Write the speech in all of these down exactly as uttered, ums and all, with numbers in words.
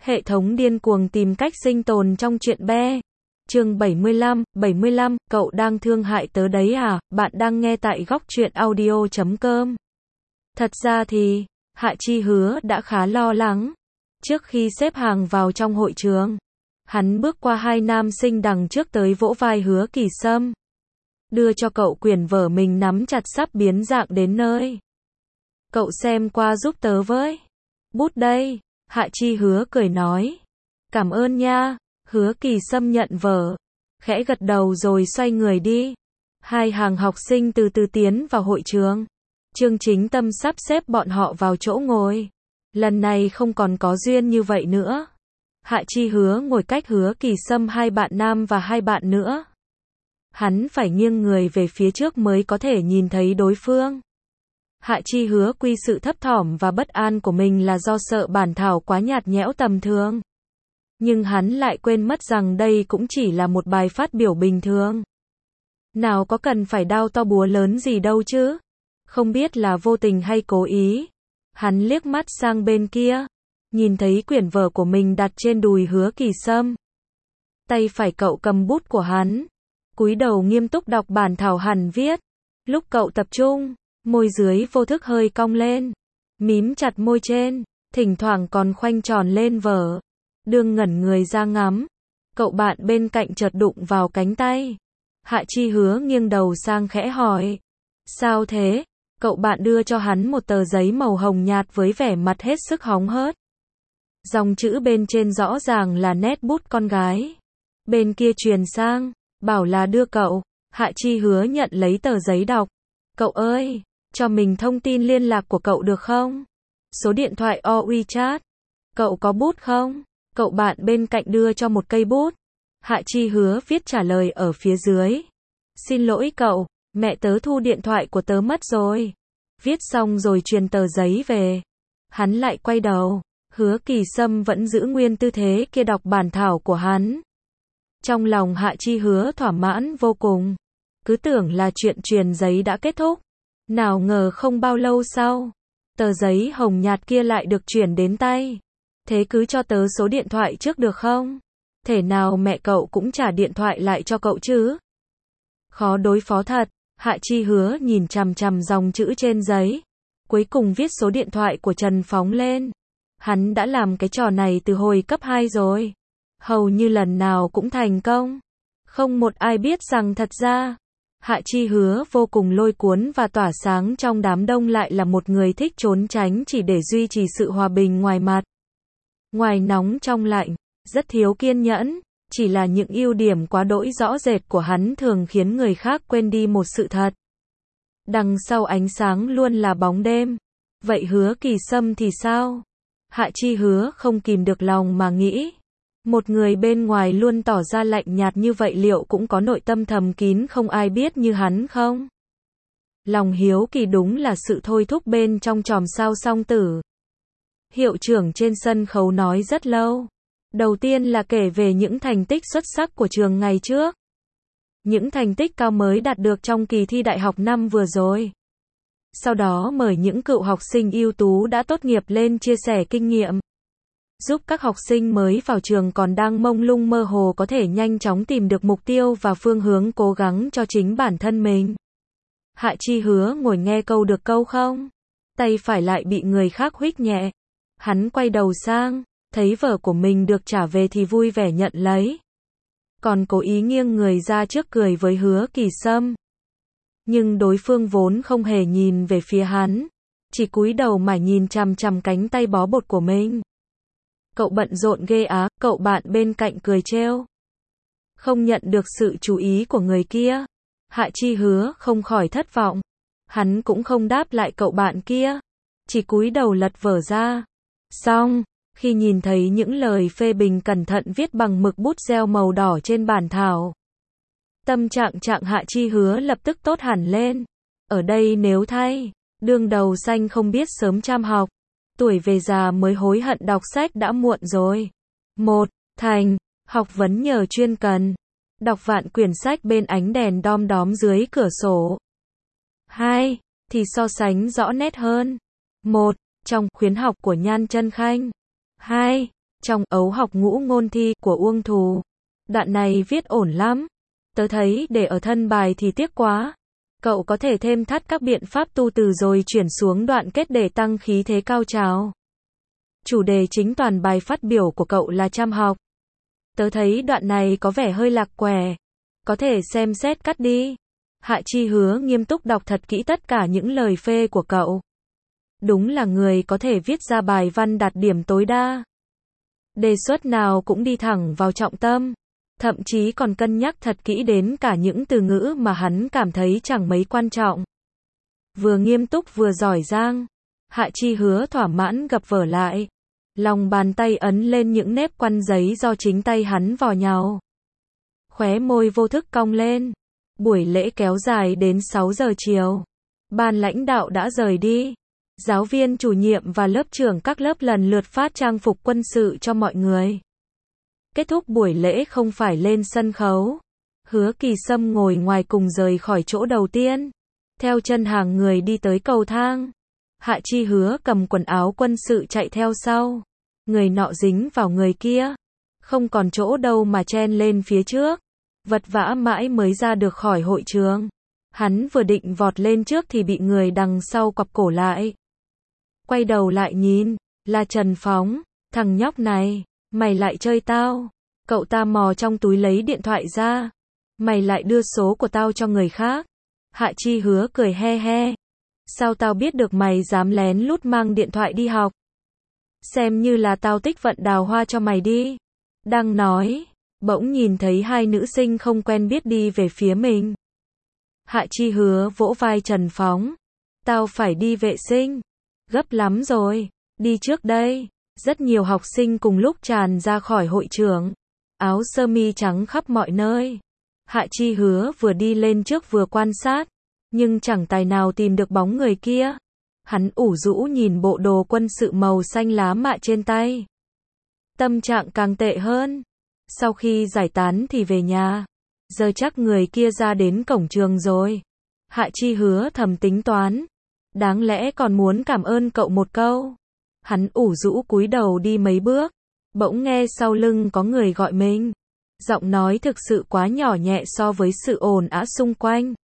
Hệ thống điên cuồng tìm cách sinh tồn trong chuyện be. Chương bảy mươi lăm, bảy mươi lăm, cậu đang thương hại tớ đấy à? Bạn đang nghe tại góc truyện audio chấm com. Thật ra thì, Hạ Chi Hứa đã khá lo lắng. Trước khi xếp hàng vào trong hội trường, hắn bước qua hai nam sinh đằng trước tới vỗ vai Hứa Kỳ Sâm. Đưa cho cậu quyển vở mình nắm chặt sắp biến dạng đến nơi. Cậu xem qua giúp tớ với. Bút đây. Hạ Chi Hứa cười nói. Cảm ơn nha. Hứa Kỳ Sâm nhận vở, khẽ gật đầu rồi xoay người đi. Hai hàng học sinh từ từ tiến vào hội trường. Trương Chính Tâm sắp xếp bọn họ vào chỗ ngồi. Lần này không còn có duyên như vậy nữa. Hạ Chi Hứa ngồi cách Hứa Kỳ Sâm hai bạn nam và hai bạn nữa. Hắn phải nghiêng người về phía trước mới có thể nhìn thấy đối phương. Hạ Chi Hứa quy sự thấp thỏm và bất an của mình là do sợ bản thảo quá nhạt nhẽo tầm thường. Nhưng hắn lại quên mất rằng đây cũng chỉ là một bài phát biểu bình thường. Nào có cần phải đao to búa lớn gì đâu chứ. Không biết là vô tình hay cố ý. Hắn liếc mắt sang bên kia, nhìn thấy quyển vở của mình đặt trên đùi Hứa Kỳ Sâm. Tay phải cậu cầm bút của hắn, cúi đầu nghiêm túc đọc bản thảo hắn viết. Lúc cậu tập trung, môi dưới vô thức hơi cong lên, mím chặt môi trên, thỉnh thoảng còn khoanh tròn lên vở. Đương ngẩn người ra ngắm, cậu bạn bên cạnh chợt đụng vào cánh tay. Hạ Chi Hứa nghiêng đầu sang khẽ hỏi. Sao thế? Cậu bạn đưa cho hắn một tờ giấy màu hồng nhạt với vẻ mặt hết sức hóng hớt. Dòng chữ bên trên rõ ràng là nét bút con gái. Bên kia truyền sang, bảo là đưa cậu. Hạ Chi Hứa nhận lấy tờ giấy đọc. Cậu ơi, cho mình thông tin liên lạc của cậu được không? Số điện thoại or WeChat. Cậu có bút không? Cậu bạn bên cạnh đưa cho một cây bút. Hạ Chi Hứa viết trả lời ở phía dưới. Xin lỗi cậu, mẹ tớ thu điện thoại của tớ mất rồi. Viết xong rồi truyền tờ giấy về. Hắn lại quay đầu. Hứa Kỳ Sâm vẫn giữ nguyên tư thế kia đọc bản thảo của hắn. Trong lòng Hạ Chi Hứa thỏa mãn vô cùng. Cứ tưởng là chuyện truyền giấy đã kết thúc. Nào ngờ không bao lâu sau, tờ giấy hồng nhạt kia lại được chuyển đến tay. Thế cứ cho tớ số điện thoại trước được không? Thể nào mẹ cậu cũng trả điện thoại lại cho cậu chứ? Khó đối phó thật. Hạ Chi Hứa nhìn chằm chằm dòng chữ trên giấy. Cuối cùng viết số điện thoại của Trần Phóng lên. Hắn đã làm cái trò này từ hồi cấp hai rồi. Hầu như lần nào cũng thành công. Không một ai biết rằng thật ra, Hạ Chi Hứa vô cùng lôi cuốn và tỏa sáng trong đám đông lại là một người thích trốn tránh chỉ để duy trì sự hòa bình ngoài mặt. Ngoài nóng trong lạnh, rất thiếu kiên nhẫn, chỉ là những ưu điểm quá đỗi rõ rệt của hắn thường khiến người khác quên đi một sự thật. Đằng sau ánh sáng luôn là bóng đêm. Vậy Hứa Kỳ Sâm thì sao? Hạ Chi Hứa không kìm được lòng mà nghĩ. Một người bên ngoài luôn tỏ ra lạnh nhạt như vậy liệu cũng có nội tâm thầm kín không ai biết như hắn không? Lòng hiếu kỳ đúng là sự thôi thúc bên trong chòm sao song tử. Hiệu trưởng trên sân khấu nói rất lâu. Đầu tiên là kể về những thành tích xuất sắc của trường ngày trước. Những thành tích cao mới đạt được trong kỳ thi đại học năm vừa rồi. Sau đó mời những cựu học sinh ưu tú đã tốt nghiệp lên chia sẻ kinh nghiệm. Giúp các học sinh mới vào trường còn đang mông lung mơ hồ có thể nhanh chóng tìm được mục tiêu và phương hướng cố gắng cho chính bản thân mình. Hạ Chi Hứa ngồi nghe câu được câu không? Tay phải lại bị người khác huých nhẹ. Hắn quay đầu sang, thấy vở của mình được trả về thì vui vẻ nhận lấy. Còn cố ý nghiêng người ra trước cười với Hứa Kỳ Sâm. Nhưng đối phương vốn không hề nhìn về phía hắn, chỉ cúi đầu mà nhìn chằm chằm cánh tay bó bột của mình. Cậu bận rộn ghê á, cậu bạn bên cạnh cười trêu. Không nhận được sự chú ý của người kia. Hạ Chi Hứa không khỏi thất vọng. Hắn cũng không đáp lại cậu bạn kia, chỉ cúi đầu lật vở ra. Xong, khi nhìn thấy những lời phê bình cẩn thận viết bằng mực bút gel màu đỏ trên bản thảo, tâm trạng trạng Hạ Chi Hứa lập tức tốt hẳn lên. Ở đây nếu thay, đương đầu xanh không biết sớm chăm học. Tuổi về già mới hối hận đọc sách đã muộn rồi. Một. Thành. Học vấn nhờ chuyên cần. Đọc vạn quyển sách bên ánh đèn đom đóm dưới cửa sổ. Hai. Thì so sánh rõ nét hơn. Một. Trong khuyến học của Nhan Chân Khanh. Hai. Trong ấu học ngũ ngôn thi của Uông Thù, đoạn này viết ổn lắm. Tớ thấy để ở thân bài thì tiếc quá. Cậu có thể thêm thắt các biện pháp tu từ rồi chuyển xuống đoạn kết để tăng khí thế cao trào. Chủ đề chính toàn bài phát biểu của cậu là chăm học. Tớ thấy đoạn này có vẻ hơi lạc quẻ. Có thể xem xét cắt đi. Hạ Chi hứa nghiêm túc đọc thật kỹ tất cả những lời phê của cậu. Đúng là người có thể viết ra bài văn đạt điểm tối đa. Đề xuất nào cũng đi thẳng vào trọng tâm. Thậm chí còn cân nhắc thật kỹ đến cả những từ ngữ mà hắn cảm thấy chẳng mấy quan trọng. Vừa nghiêm túc vừa giỏi giang. Hạ Chi hứa thỏa mãn gập vở lại. Lòng bàn tay ấn lên những nếp quăn giấy do chính tay hắn vò nhào. Khóe môi vô thức cong lên. Buổi lễ kéo dài đến sáu giờ chiều. Ban lãnh đạo đã rời đi. Giáo viên chủ nhiệm và lớp trưởng các lớp lần lượt phát trang phục quân sự cho mọi người. Kết thúc buổi lễ không phải lên sân khấu. Hứa Kỳ Sâm ngồi ngoài cùng rời khỏi chỗ đầu tiên. Theo chân hàng người đi tới cầu thang. Hạ Chi hứa cầm quần áo quân sự chạy theo sau. Người nọ dính vào người kia. Không còn chỗ đâu mà chen lên phía trước. Vật vã mãi mới ra được khỏi hội trường. Hắn vừa định vọt lên trước thì bị người đằng sau cọp cổ lại. Quay đầu lại nhìn, là Trần Phóng. Thằng nhóc này, mày lại chơi tao. Cậu ta mò trong túi lấy điện thoại ra. Mày lại đưa số của tao cho người khác. Hạ Chi hứa cười he he. Sao tao biết được mày dám lén lút mang điện thoại đi học? Xem như là tao tích vận đào hoa cho mày đi. Đang nói, bỗng nhìn thấy hai nữ sinh không quen biết đi về phía mình. Hạ Chi hứa vỗ vai Trần Phóng. Tao phải đi vệ sinh. Gấp lắm rồi. Đi trước đây. Rất nhiều học sinh cùng lúc tràn ra khỏi hội trường. Áo sơ mi trắng khắp mọi nơi. Hạ Chi hứa vừa đi lên trước vừa quan sát. Nhưng chẳng tài nào tìm được bóng người kia. Hắn ủ rũ nhìn bộ đồ quân sự màu xanh lá mạ trên tay. Tâm trạng càng tệ hơn. Sau khi giải tán thì về nhà. Giờ chắc người kia ra đến cổng trường rồi. Hạ Chi hứa thầm tính toán. Đáng lẽ còn muốn cảm ơn cậu một câu. Hắn ủ rũ cúi đầu đi mấy bước. Bỗng nghe sau lưng có người gọi mình. Giọng nói thực sự quá nhỏ nhẹ so với sự ồn ào xung quanh.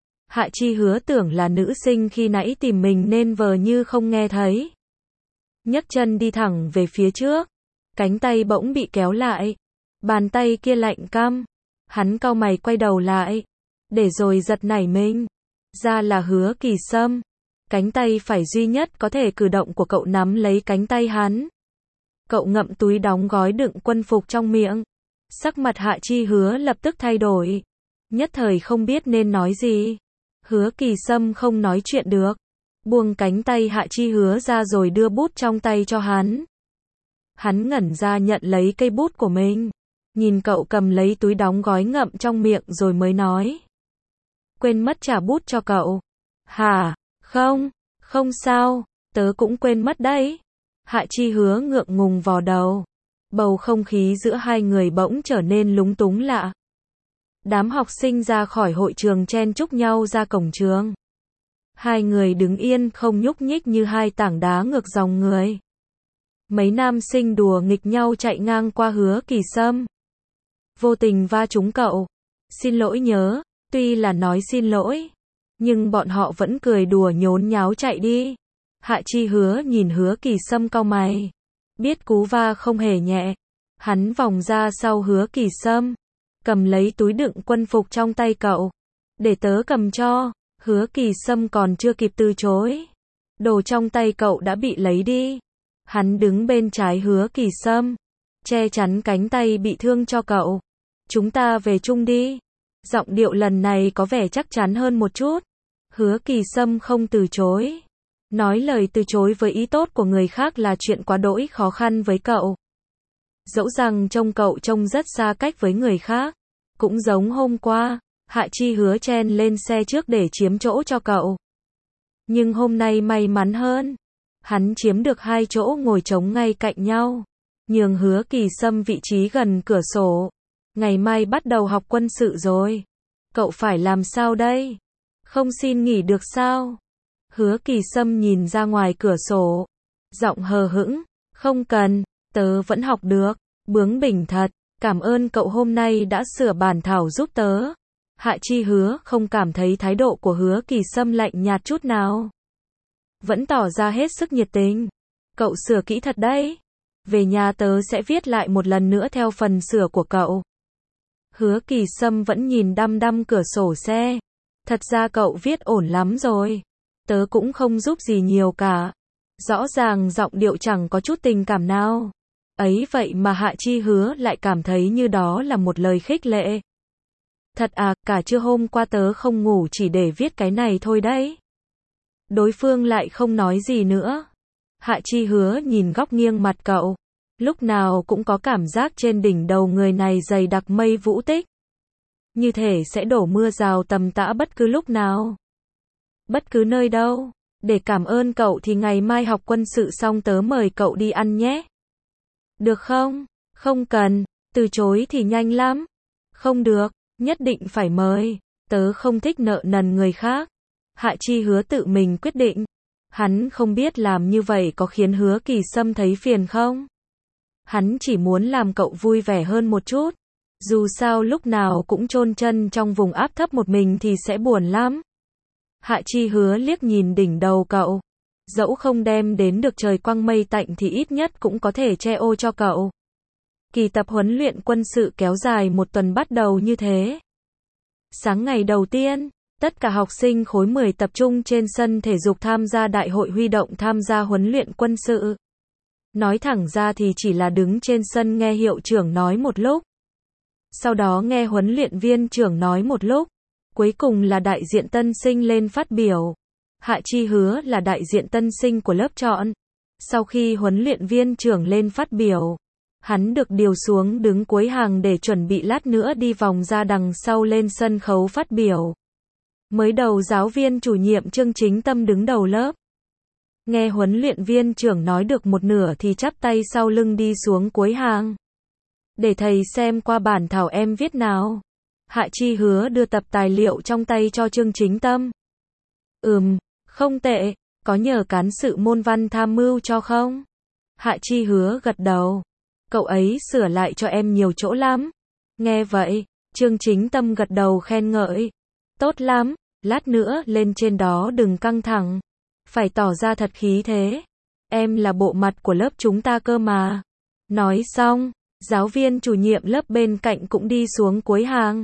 Hạ Chi hứa tưởng là nữ sinh khi nãy tìm mình nên vờ như không nghe thấy. Nhấc chân đi thẳng về phía trước. Cánh tay bỗng bị kéo lại. Bàn tay kia lạnh căm. Hắn cau mày quay đầu lại. Để rồi giật nảy mình. Ra là Hứa Kỳ Sâm. Cánh tay phải duy nhất có thể cử động của cậu nắm lấy cánh tay hắn. Cậu ngậm túi đóng gói đựng quân phục trong miệng. Sắc mặt Hạ Chi hứa lập tức thay đổi. Nhất thời không biết nên nói gì. Hứa Kỳ Sâm không nói chuyện được. Buông cánh tay Hạ Chi hứa ra rồi đưa bút trong tay cho hắn. Hắn ngẩn ra nhận lấy cây bút của mình. Nhìn cậu cầm lấy túi đóng gói ngậm trong miệng rồi mới nói. Quên mất trả bút cho cậu. Hả? Không, không sao, tớ cũng quên mất đấy. Hạ Chi hứa ngượng ngùng vò đầu. Bầu không khí giữa hai người bỗng trở nên lúng túng lạ. Đám học sinh ra khỏi hội trường chen chúc nhau ra cổng trường. Hai người đứng yên không nhúc nhích như hai tảng đá ngược dòng người. Mấy nam sinh đùa nghịch nhau chạy ngang qua Hứa Kỳ Sâm. Vô tình va trúng cậu. Xin lỗi nhớ, tuy là nói xin lỗi. Nhưng bọn họ vẫn cười đùa nhốn nháo chạy đi. Hạ Chi hứa nhìn Hứa Kỳ Sâm cau mày. Biết cú va không hề nhẹ. Hắn vòng ra sau Hứa Kỳ Sâm. Cầm lấy túi đựng quân phục trong tay cậu. Để tớ cầm cho. Hứa Kỳ Sâm còn chưa kịp từ chối. Đồ trong tay cậu đã bị lấy đi. Hắn đứng bên trái Hứa Kỳ Sâm. Che chắn cánh tay bị thương cho cậu. Chúng ta về chung đi. Giọng điệu lần này có vẻ chắc chắn hơn một chút. Hứa Kỳ Sâm không từ chối. Nói lời từ chối với ý tốt của người khác là chuyện quá đỗi khó khăn với cậu. Dẫu rằng trông cậu trông rất xa cách với người khác. Cũng giống hôm qua, Hạ Chi hứa chen lên xe trước để chiếm chỗ cho cậu. Nhưng hôm nay may mắn hơn. Hắn chiếm được hai chỗ ngồi trống ngay cạnh nhau. Nhường Hứa Kỳ Sâm vị trí gần cửa sổ. Ngày mai bắt đầu học quân sự rồi. Cậu phải làm sao đây? Không xin nghỉ được sao? Hứa Kỳ Sâm nhìn ra ngoài cửa sổ. Giọng hờ hững. Không cần, tớ vẫn học được. Bướng bỉnh thật, cảm ơn cậu hôm nay đã sửa bản thảo giúp tớ. Hạ Chi Hứa không cảm thấy thái độ của Hứa Kỳ Sâm lạnh nhạt chút nào. Vẫn tỏ ra hết sức nhiệt tình. Cậu sửa kỹ thật đấy. Về nhà tớ sẽ viết lại một lần nữa theo phần sửa của cậu. Hứa Kỳ Sâm vẫn nhìn đăm đăm cửa sổ xe. Thật ra cậu viết ổn lắm rồi. Tớ cũng không giúp gì nhiều cả. Rõ ràng giọng điệu chẳng có chút tình cảm nào. Ấy vậy mà Hạ Chi Hứa lại cảm thấy như đó là một lời khích lệ. Thật à, cả trưa hôm qua tớ không ngủ chỉ để viết cái này thôi đấy. Đối phương lại không nói gì nữa. Hạ Chi Hứa nhìn góc nghiêng mặt cậu. Lúc nào cũng có cảm giác trên đỉnh đầu người này dày đặc mây vũ tích. Như thể sẽ đổ mưa rào tầm tã bất cứ lúc nào. Bất cứ nơi đâu. Để cảm ơn cậu thì ngày mai học quân sự xong tớ mời cậu đi ăn nhé. Được không? Không cần. Từ chối thì nhanh lắm. Không được. Nhất định phải mời. Tớ không thích nợ nần người khác. Hạ Chi Hứa tự mình quyết định. Hắn không biết làm như vậy có khiến Hứa Kỳ Sâm thấy phiền không? Hắn chỉ muốn làm cậu vui vẻ hơn một chút. Dù sao lúc nào cũng chôn chân trong vùng áp thấp một mình thì sẽ buồn lắm. Hạ Chi Hứa liếc nhìn đỉnh đầu cậu. Dẫu không đem đến được trời quang mây tạnh thì ít nhất cũng có thể che ô cho cậu. Kỳ tập huấn luyện quân sự kéo dài một tuần bắt đầu như thế. Sáng ngày đầu tiên, tất cả học sinh khối mười tập trung trên sân thể dục tham gia đại hội huy động tham gia huấn luyện quân sự. Nói thẳng ra thì chỉ là đứng trên sân nghe hiệu trưởng nói một lúc. Sau đó nghe huấn luyện viên trưởng nói một lúc. Cuối cùng là đại diện tân sinh lên phát biểu. Hạ Chi Hứa là đại diện tân sinh của lớp chọn. Sau khi huấn luyện viên trưởng lên phát biểu, hắn được điều xuống đứng cuối hàng để chuẩn bị lát nữa đi vòng ra đằng sau lên sân khấu phát biểu. Mới đầu giáo viên chủ nhiệm Trương Chính Tâm đứng đầu lớp. Nghe huấn luyện viên trưởng nói được một nửa thì chắp tay sau lưng đi xuống cuối hàng. Để thầy xem qua bản thảo em viết nào. Hạ Chi Hứa đưa tập tài liệu trong tay cho Trương Chính Tâm. Ừm, không tệ, có nhờ cán sự môn văn tham mưu cho không? Hạ Chi Hứa gật đầu. Cậu ấy sửa lại cho em nhiều chỗ lắm. Nghe vậy, Trương Chính Tâm gật đầu khen ngợi. Tốt lắm, lát nữa lên trên đó đừng căng thẳng. Phải tỏ ra thật khí thế. Em là bộ mặt của lớp chúng ta cơ mà. Nói xong, giáo viên chủ nhiệm lớp bên cạnh cũng đi xuống cuối hàng.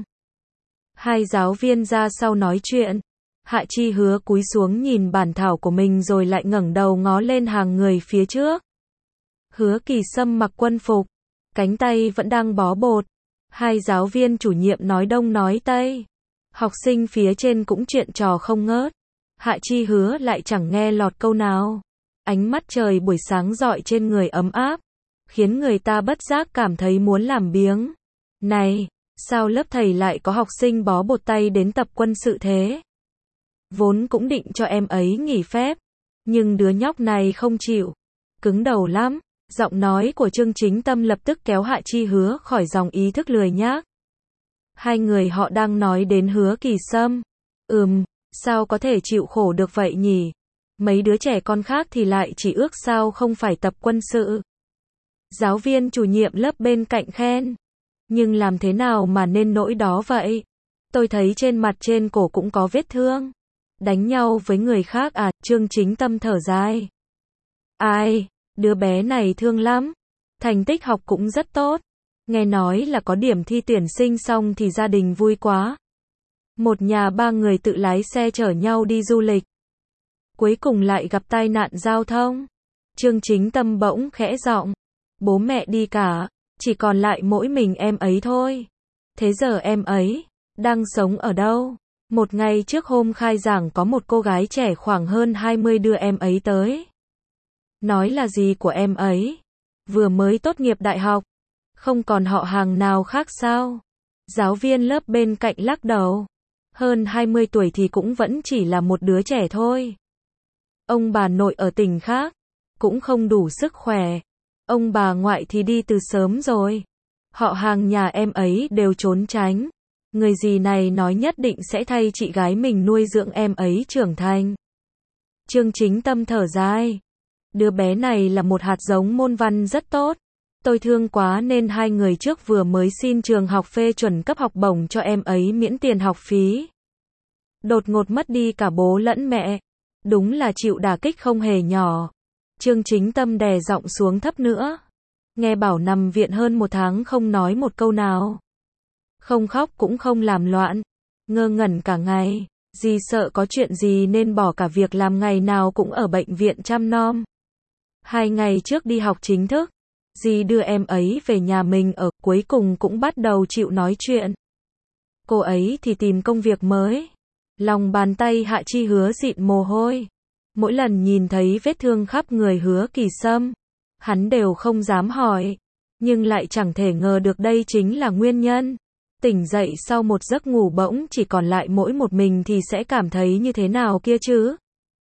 Hai giáo viên ra sau nói chuyện. Hạ Chi Hứa cúi xuống nhìn bản thảo của mình rồi lại ngẩng đầu ngó lên hàng người phía trước. Hứa Kỳ Sâm mặc quân phục, cánh tay vẫn đang bó bột. Hai giáo viên chủ nhiệm nói đông nói tây. Học sinh phía trên cũng chuyện trò không ngớt. Hạ Chi Hứa lại chẳng nghe lọt câu nào. Ánh mắt trời buổi sáng rọi trên người ấm áp, khiến người ta bất giác cảm thấy muốn làm biếng. Này, sao lớp thầy lại có học sinh bó bột tay đến tập quân sự thế? Vốn cũng định cho em ấy nghỉ phép, nhưng đứa nhóc này không chịu. Cứng đầu lắm. Giọng nói của Trương Chính Tâm lập tức kéo Hạ Chi Hứa khỏi dòng ý thức lười nhác. Hai người họ đang nói đến Hứa Kỳ Sâm. Ừm, sao có thể chịu khổ được vậy nhỉ? Mấy đứa trẻ con khác thì lại chỉ ước sao không phải tập quân sự. Giáo viên chủ nhiệm lớp bên cạnh khen. Nhưng làm thế nào mà nên nỗi đó vậy? Tôi thấy trên mặt trên cổ cũng có vết thương. Đánh nhau với người khác à? Trương Chính Tâm thở dài. Ai? Đứa bé này thương lắm. Thành tích học cũng rất tốt. Nghe nói là có điểm thi tuyển sinh xong thì gia đình vui quá. Một nhà ba người tự lái xe chở nhau đi du lịch. Cuối cùng lại gặp tai nạn giao thông. Trương Chính Tâm bỗng khẽ giọng. Bố mẹ đi cả, chỉ còn lại mỗi mình em ấy thôi. Thế giờ em ấy đang sống ở đâu? Một ngày trước hôm khai giảng có một cô gái trẻ khoảng hơn hai mươi đưa em ấy tới. Nói là gì của em ấy? Vừa mới tốt nghiệp đại học. Không còn họ hàng nào khác sao? Giáo viên lớp bên cạnh lắc đầu. Hơn hai mươi tuổi thì cũng vẫn chỉ là một đứa trẻ thôi. Ông bà nội ở tỉnh khác, cũng không đủ sức khỏe. Ông bà ngoại thì đi từ sớm rồi. Họ hàng nhà em ấy đều trốn tránh. Người dì này nói nhất định sẽ thay chị gái mình nuôi dưỡng em ấy trưởng thành. Trương Chính Tâm thở dài. Đứa bé này là một hạt giống môn văn rất tốt. Tôi thương quá nên hai người trước vừa mới xin trường học phê chuẩn cấp học bổng cho em ấy miễn tiền học phí. Đột ngột mất đi cả bố lẫn mẹ. Đúng là chịu đả kích không hề nhỏ. Trương Chính Tâm đè giọng xuống thấp nữa. Nghe bảo nằm viện hơn một tháng không nói một câu nào. Không khóc cũng không làm loạn. Ngơ ngẩn cả ngày. Dì sợ có chuyện gì nên bỏ cả việc làm ngày nào cũng ở bệnh viện chăm nom. Hai ngày trước đi học chính thức, dì đưa em ấy về nhà mình ở, cuối cùng cũng bắt đầu chịu nói chuyện. Cô ấy thì tìm công việc mới. Lòng bàn tay Hạ Chi Hứa dịn mồ hôi. Mỗi lần nhìn thấy vết thương khắp người Hứa Kỳ Sâm, hắn đều không dám hỏi, nhưng lại chẳng thể ngờ được đây chính là nguyên nhân. Tỉnh dậy sau một giấc ngủ bỗng chỉ còn lại mỗi một mình thì sẽ cảm thấy như thế nào kia chứ?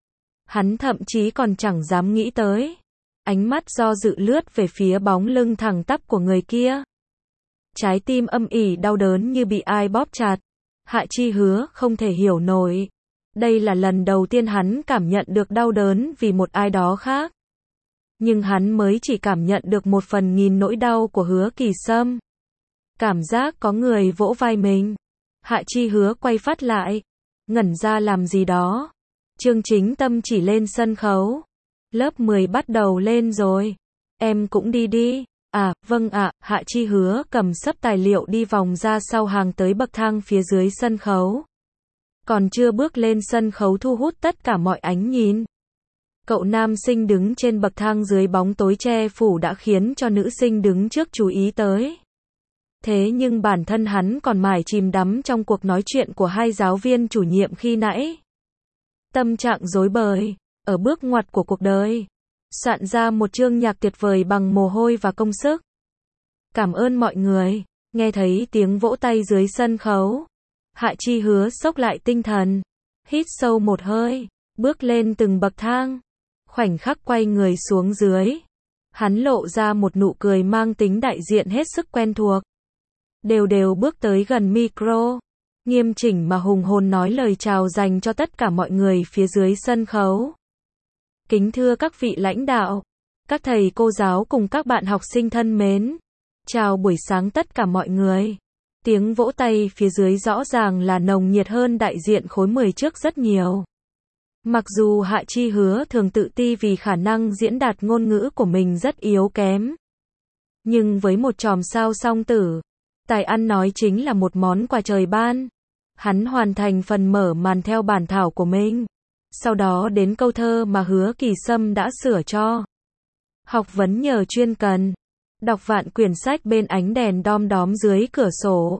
Hắn thậm chí còn chẳng dám nghĩ tới. Ánh mắt do dự lướt về phía bóng lưng thẳng tắp của người kia. Trái tim âm ỉ đau đớn như bị ai bóp chặt. Hạ Chi Hứa không thể hiểu nổi. Đây là lần đầu tiên hắn cảm nhận được đau đớn vì một ai đó khác. Nhưng hắn mới chỉ cảm nhận được một phần nghìn nỗi đau của Hứa Kỳ Sâm. Cảm giác có người vỗ vai mình. Hạ Chi Hứa quay phát lại. Ngẩn ra làm gì đó. Trương Chính Tâm chỉ lên sân khấu. Lớp mười bắt đầu lên rồi. Em cũng đi đi. À, vâng ạ. Hạ Chi Hứa cầm sấp tài liệu đi vòng ra sau hàng tới bậc thang phía dưới sân khấu. Còn chưa bước lên sân khấu thu hút tất cả mọi ánh nhìn. Cậu nam sinh đứng trên bậc thang dưới bóng tối che phủ đã khiến cho nữ sinh đứng trước chú ý tới. Thế nhưng bản thân hắn còn mải chìm đắm trong cuộc nói chuyện của hai giáo viên chủ nhiệm khi nãy. Tâm trạng rối bời, ở bước ngoặt của cuộc đời. Soạn ra một chương nhạc tuyệt vời bằng mồ hôi và công sức. Cảm ơn mọi người. Nghe thấy tiếng vỗ tay dưới sân khấu. Hạ Chi Hứa xốc lại tinh thần. Hít sâu một hơi. Bước lên từng bậc thang. Khoảnh khắc quay người xuống dưới. Hắn lộ ra một nụ cười mang tính đại diện hết sức quen thuộc. Đều đều bước tới gần micro. Nghiêm chỉnh mà hùng hồn nói lời chào dành cho tất cả mọi người phía dưới sân khấu. Kính thưa các vị lãnh đạo, các thầy cô giáo cùng các bạn học sinh thân mến. Chào buổi sáng tất cả mọi người. Tiếng vỗ tay phía dưới rõ ràng là nồng nhiệt hơn đại diện khối mười trước rất nhiều. Mặc dù Hạ Chi Hứa thường tự ti vì khả năng diễn đạt ngôn ngữ của mình rất yếu kém. Nhưng với một chòm sao song tử, tài ăn nói chính là một món quà trời ban. Hắn hoàn thành phần mở màn theo bản thảo của mình. Sau đó đến câu thơ mà Hứa Kỳ Sâm đã sửa cho. Học vấn nhờ chuyên cần. Đọc vạn quyển sách bên ánh đèn đom đóm dưới cửa sổ.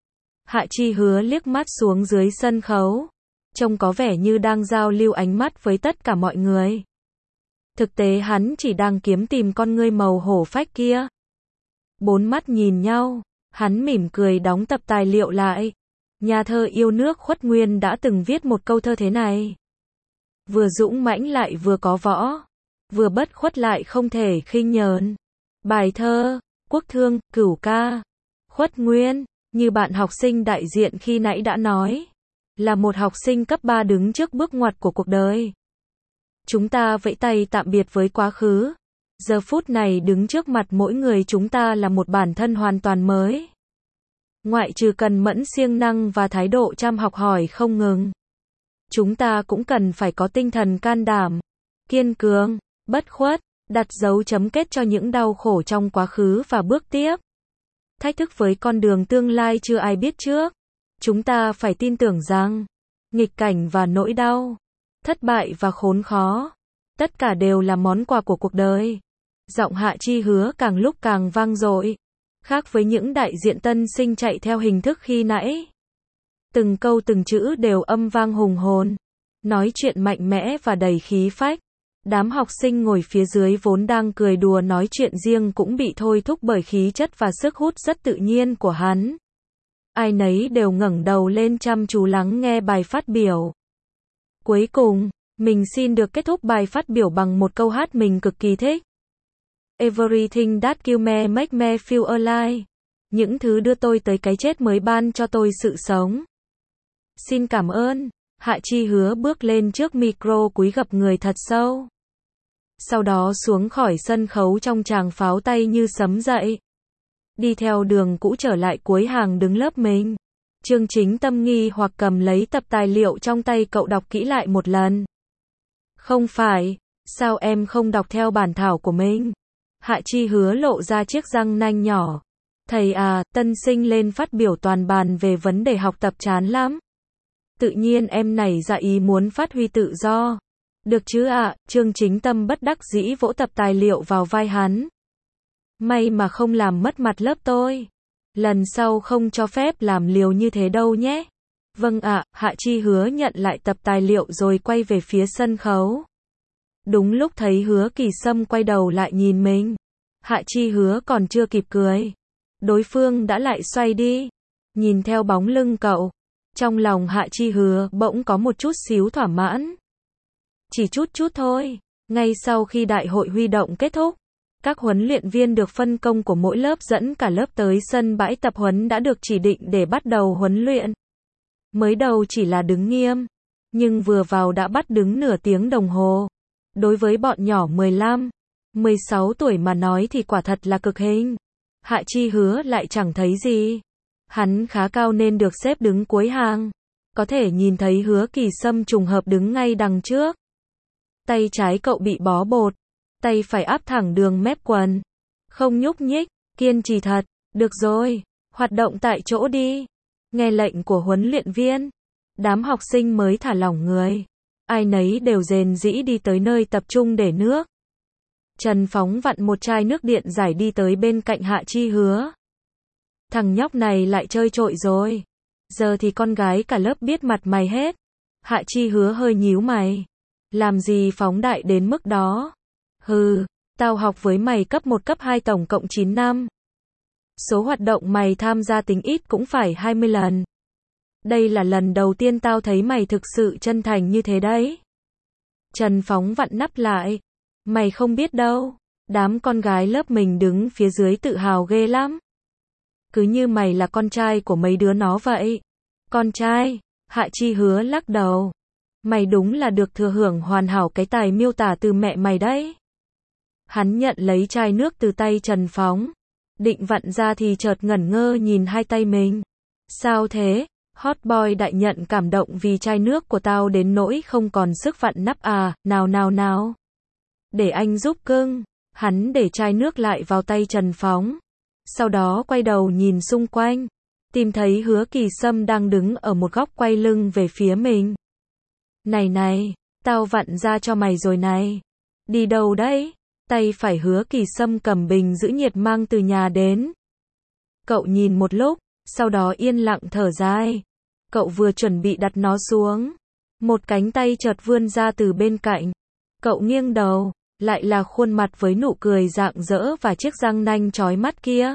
Hạ Chi Hứa liếc mắt xuống dưới sân khấu. Trông có vẻ như đang giao lưu ánh mắt với tất cả mọi người. Thực tế hắn chỉ đang kiếm tìm con ngươi màu hổ phách kia. Bốn mắt nhìn nhau. Hắn mỉm cười đóng tập tài liệu lại. Nhà thơ yêu nước Khuất Nguyên đã từng viết một câu thơ thế này. Vừa dũng mãnh lại vừa có võ. Vừa bất khuất lại không thể khinh nhờn. Bài thơ, Quốc Thương, Cửu Ca. Khuất Nguyên, như bạn học sinh đại diện khi nãy đã nói. Là một học sinh cấp ba đứng trước bước ngoặt của cuộc đời. Chúng ta vẫy tay tạm biệt với quá khứ. Giờ phút này đứng trước mặt mỗi người chúng ta là một bản thân hoàn toàn mới. Ngoại trừ cần mẫn siêng năng và thái độ chăm học hỏi không ngừng. Chúng ta cũng cần phải có tinh thần can đảm, kiên cường, bất khuất, đặt dấu chấm kết cho những đau khổ trong quá khứ và bước tiếp. Thách thức với con đường tương lai chưa ai biết trước. Chúng ta phải tin tưởng rằng, nghịch cảnh và nỗi đau, thất bại và khốn khó, tất cả đều là món quà của cuộc đời. Giọng Hạ Chi Hứa càng lúc càng vang dội. Khác với những đại diện tân sinh chạy theo hình thức khi nãy. Từng câu từng chữ đều âm vang hùng hồn. Nói chuyện mạnh mẽ và đầy khí phách. Đám học sinh ngồi phía dưới vốn đang cười đùa nói chuyện riêng cũng bị thôi thúc bởi khí chất và sức hút rất tự nhiên của hắn. Ai nấy đều ngẩng đầu lên chăm chú lắng nghe bài phát biểu. Cuối cùng, mình xin được kết thúc bài phát biểu bằng một câu hát mình cực kỳ thích. Everything that kills me make me feel alive. Những thứ đưa tôi tới cái chết mới ban cho tôi sự sống. Xin cảm ơn. Hạ Chi Hứa bước lên trước micro cúi gập người thật sâu. sau đó xuống khỏi sân khấu trong tràng pháo tay như sấm dậy. Đi theo đường cũ trở lại cuối hàng đứng lớp mình. Chương Chính Tâm nghi hoặc cầm lấy tập tài liệu trong tay cậu đọc kỹ lại một lần. Không phải, sao em không đọc theo bản thảo của mình? Hạ Chi Hứa lộ ra chiếc răng nanh nhỏ. Thầy à, tân sinh lên phát biểu toàn bàn về vấn đề học tập chán lắm. Tự nhiên em nảy ra ý muốn phát huy tự do. Được chứ ạ, à, Chương Chính Tâm bất đắc dĩ vỗ tập tài liệu vào vai hắn. May mà không làm mất mặt lớp tôi. Lần sau không cho phép làm liều như thế đâu nhé. Vâng ạ, à, Hạ Chi Hứa nhận lại tập tài liệu rồi quay về phía sân khấu. Đúng lúc thấy Hứa Kỳ Sâm quay đầu lại nhìn mình. Hạ Chi Hứa còn chưa kịp cười. Đối phương đã lại xoay đi. Nhìn theo bóng lưng cậu. Trong lòng Hạ Chi Hứa bỗng có một chút xíu thỏa mãn. Chỉ chút chút thôi. Ngay sau khi đại hội huy động kết thúc, các huấn luyện viên được phân công của mỗi lớp dẫn cả lớp tới sân bãi tập huấn đã được chỉ định để bắt đầu huấn luyện. Mới đầu chỉ là đứng nghiêm, nhưng vừa vào đã bắt đứng nửa tiếng đồng hồ. Đối với bọn nhỏ mười lăm, mười sáu tuổi mà nói thì quả thật là cực hình. Hạ Chi Hứa lại chẳng thấy gì. Hắn khá cao nên được xếp đứng cuối hàng. Có thể nhìn thấy Hứa Kỳ Sâm trùng hợp đứng ngay đằng trước. Tay trái cậu bị bó bột, tay phải áp thẳng đường mép quần. Không nhúc nhích, kiên trì thật. Được rồi, hoạt động tại chỗ đi. Nghe lệnh của huấn luyện viên, đám học sinh mới thả lỏng người. Ai nấy đều rền rĩ đi tới nơi tập trung để nước. Trần Phóng vặn một chai nước điện giải đi tới bên cạnh Hạ Chi Hứa. Thằng nhóc này lại chơi trội rồi. Giờ thì con gái cả lớp biết mặt mày hết. Hạ Chi Hứa hơi nhíu mày. Làm gì phóng đại đến mức đó? Hừ, tao học với mày cấp một cấp hai tổng cộng chín năm. Số hoạt động mày tham gia tính ít cũng phải hai mươi lần. Đây là lần đầu tiên tao thấy mày thực sự chân thành như thế đấy. Trần Phóng vặn nắp lại. Mày không biết đâu. Đám con gái lớp mình đứng phía dưới tự hào ghê lắm. Cứ như mày là con trai của mấy đứa nó vậy. Con trai? Hạ Chi Hứa lắc đầu. Mày đúng là được thừa hưởng hoàn hảo cái tài miêu tả từ mẹ mày đấy. Hắn nhận lấy chai nước từ tay Trần Phóng. Định vặn ra thì chợt ngẩn ngơ nhìn hai tay mình. Sao thế? Hot boy đại nhận cảm động vì chai nước của tao đến nỗi không còn sức vặn nắp à, nào nào nào. Để anh giúp cưng. Hắn để chai nước lại vào tay Trần Phóng. Sau đó quay đầu nhìn xung quanh. Tìm thấy Hứa Kỳ Sâm đang đứng ở một góc quay lưng về phía mình. Này này, tao vặn ra cho mày rồi này. Đi đâu đấy? Tay phải Hứa Kỳ Sâm cầm bình giữ nhiệt mang từ nhà đến. Cậu nhìn một lúc, sau đó yên lặng thở dài. Cậu vừa chuẩn bị đặt nó xuống. Một cánh tay chợt vươn ra từ bên cạnh. Cậu nghiêng đầu, lại là khuôn mặt với nụ cười rạng rỡ và chiếc răng nanh chói mắt kia.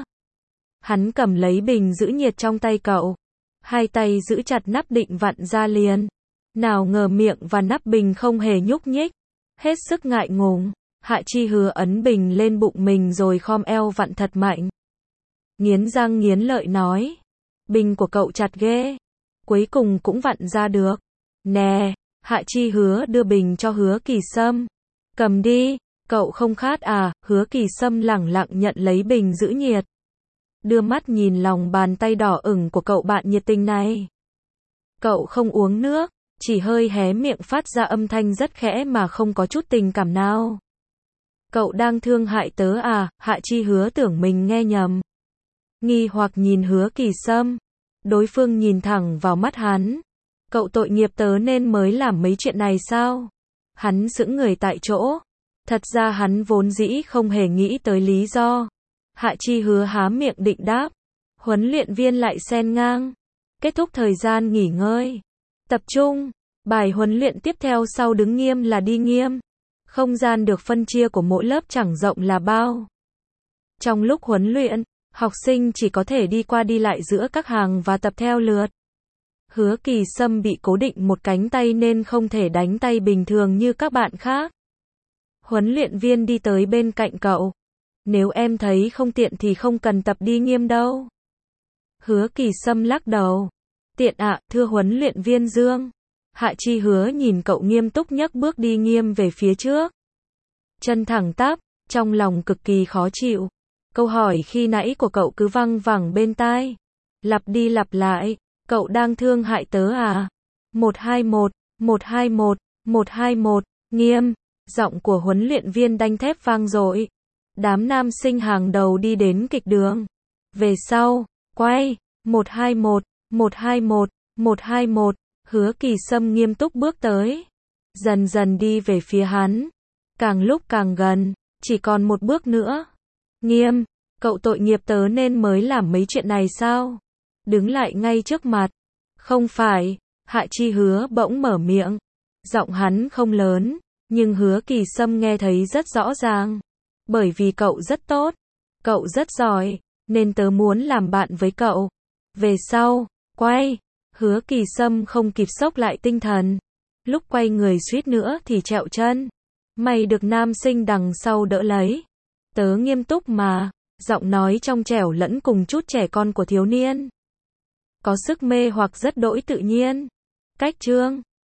Hắn cầm lấy bình giữ nhiệt trong tay cậu. Hai tay giữ chặt nắp định vặn ra liền. Nào ngờ miệng và nắp bình không hề nhúc nhích. Hết sức ngại ngùng, Hạ Chi Hứa ấn bình lên bụng mình rồi khom eo vặn thật mạnh. Nghiến răng nghiến lợi nói. Bình của cậu chặt ghê. Cuối cùng cũng vặn ra được. Nè, Hạ Chi Hứa đưa bình cho Hứa Kỳ Sâm. Cầm đi, cậu không khát à? Hứa Kỳ Sâm lẳng lặng nhận lấy bình giữ nhiệt. Đưa mắt nhìn lòng bàn tay đỏ ửng của cậu bạn nhiệt tình này. Cậu không uống nước, chỉ hơi hé miệng phát ra âm thanh rất khẽ mà không có chút tình cảm nào. Cậu đang thương hại tớ à? Hạ Chi Hứa tưởng mình nghe nhầm. Nghi hoặc nhìn Hứa Kỳ Sâm. Đối phương nhìn thẳng vào mắt hắn. Cậu tội nghiệp tớ nên mới làm mấy chuyện này sao? Hắn sững người tại chỗ. Thật ra hắn vốn dĩ không hề nghĩ tới lý do. Hạ Chi Hứa há miệng định đáp. Huấn luyện viên lại xen ngang. Kết thúc thời gian nghỉ ngơi. Tập trung. Bài huấn luyện tiếp theo sau đứng nghiêm là đi nghiêm. Không gian được phân chia của mỗi lớp chẳng rộng là bao. Trong lúc huấn luyện, học sinh chỉ có thể đi qua đi lại giữa các hàng và tập theo lượt. Hứa Kỳ Sâm bị cố định một cánh tay nên không thể đánh tay bình thường như các bạn khác. Huấn luyện viên đi tới bên cạnh cậu. Nếu em thấy không tiện thì không cần tập đi nghiêm đâu. Hứa Kỳ Sâm lắc đầu. Tiện ạ, à, thưa huấn luyện viên Dương. Hạ Chi Hứa nhìn cậu nghiêm túc nhấc bước đi nghiêm về phía trước. chân thẳng tắp, trong lòng cực kỳ khó chịu. Câu hỏi khi nãy của cậu cứ văng vẳng bên tai. Lặp đi lặp lại, cậu đang thương hại tớ à? một hai một, một hai một, một hai một, Nghiêm, giọng của huấn luyện viên đanh thép vang dội. Đám nam sinh hàng đầu đi đến kịch đường. Về sau, quay, một hai một, một hai một, một hai một, Hứa Kỳ Sâm nghiêm túc bước tới. Dần dần đi về phía hắn. Càng lúc càng gần, chỉ còn một bước nữa. Nghiêm, cậu tội nghiệp tớ nên mới làm mấy chuyện này sao? Đứng lại ngay trước mặt. Không phải, Hạ Chi Hứa bỗng mở miệng. Giọng hắn không lớn, nhưng Hứa Kỳ Sâm nghe thấy rất rõ ràng. Bởi vì cậu rất tốt, cậu rất giỏi, nên tớ muốn làm bạn với cậu. Về sau, quay, Hứa Kỳ Sâm không kịp xốc lại tinh thần. Lúc quay người suýt nữa thì trẹo chân. May được nam sinh đằng sau đỡ lấy. Tớ nghiêm túc mà, giọng nói trong trẻo lẫn cùng chút trẻ con của thiếu niên. Có sức mê hoặc rất đỗi tự nhiên. Cách chương